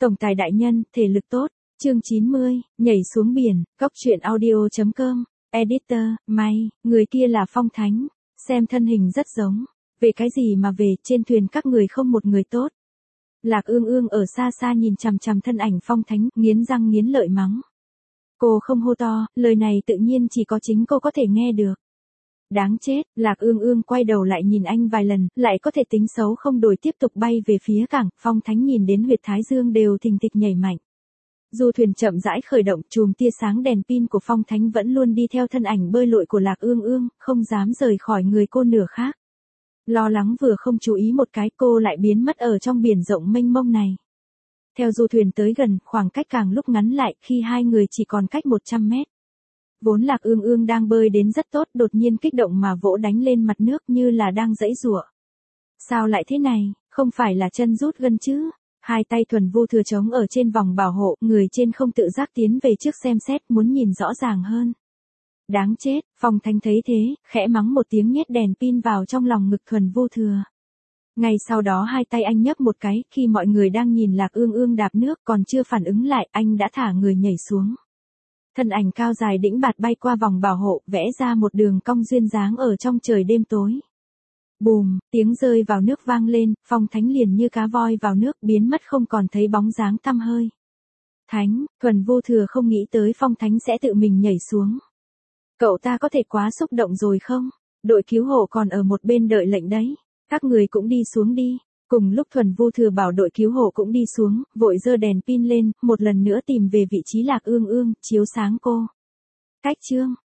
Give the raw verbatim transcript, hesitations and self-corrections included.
Tổng tài đại nhân, thể lực tốt. Chương chín mươi, nhảy xuống biển, góc truyện audio chấm com. Editor, may, người kia là Phong Thánh. Xem thân hình rất giống. Về cái gì mà về, trên thuyền các người không một người tốt. Lạc Ương Ương ở xa xa nhìn chằm chằm thân ảnh Phong Thánh, nghiến răng nghiến lợi mắng. Cô không hô to, lời này tự nhiên chỉ có chính cô có thể nghe được. Đáng chết, Lạc Ương Ương quay đầu lại nhìn anh vài lần, lại có thể tính xấu không đổi tiếp tục bay về phía cảng. Phong Thánh nhìn đến huyệt thái dương đều thình thịch nhảy mạnh. Du thuyền chậm rãi khởi động, chùm tia sáng đèn pin của Phong Thánh vẫn luôn đi theo thân ảnh bơi lội của Lạc Ương Ương, không dám rời khỏi người cô nửa khác. Lo lắng vừa không chú ý một cái, cô lại biến mất ở trong biển rộng mênh mông này. Theo du thuyền tới gần, khoảng cách càng lúc ngắn lại, khi hai người chỉ còn cách một trăm mét. Vốn Lạc Ương Ương đang bơi đến rất tốt, đột nhiên kích động mà vỗ đánh lên mặt nước như là đang giãy giụa. Sao lại thế này, không phải là chân rút gân chứ? Hai tay Thuần Vô Thừa trống ở trên vòng bảo hộ, người trên không tự giác tiến về trước xem xét, muốn nhìn rõ ràng hơn. Đáng chết, Phong Thánh thấy thế, khẽ mắng một tiếng nhét đèn pin vào trong lòng ngực Thuần Vô Thừa. Ngay sau đó hai tay anh nhấc một cái, khi mọi người đang nhìn Lạc Ương Ương đạp nước còn chưa phản ứng lại, anh đã thả người nhảy xuống. Thân ảnh cao dài đĩnh bạt bay qua vòng bảo hộ, vẽ ra một đường cong duyên dáng ở trong trời đêm tối. Bùm, tiếng rơi vào nước vang lên, Phong Thánh liền như cá voi vào nước biến mất không còn thấy bóng dáng tăm hơi. Thánh, Thuần Vô Thừa không nghĩ tới Phong Thánh sẽ tự mình nhảy xuống. Cậu ta có thể quá xúc động rồi không? Đội cứu hộ còn ở một bên đợi lệnh đấy. Các người cũng đi xuống đi. Cùng lúc Thuần Vô Thừa bảo đội cứu hộ cũng đi xuống, vội giơ đèn pin lên, một lần nữa tìm về vị trí Lạc Ương Ương, chiếu sáng cô. Cách chương.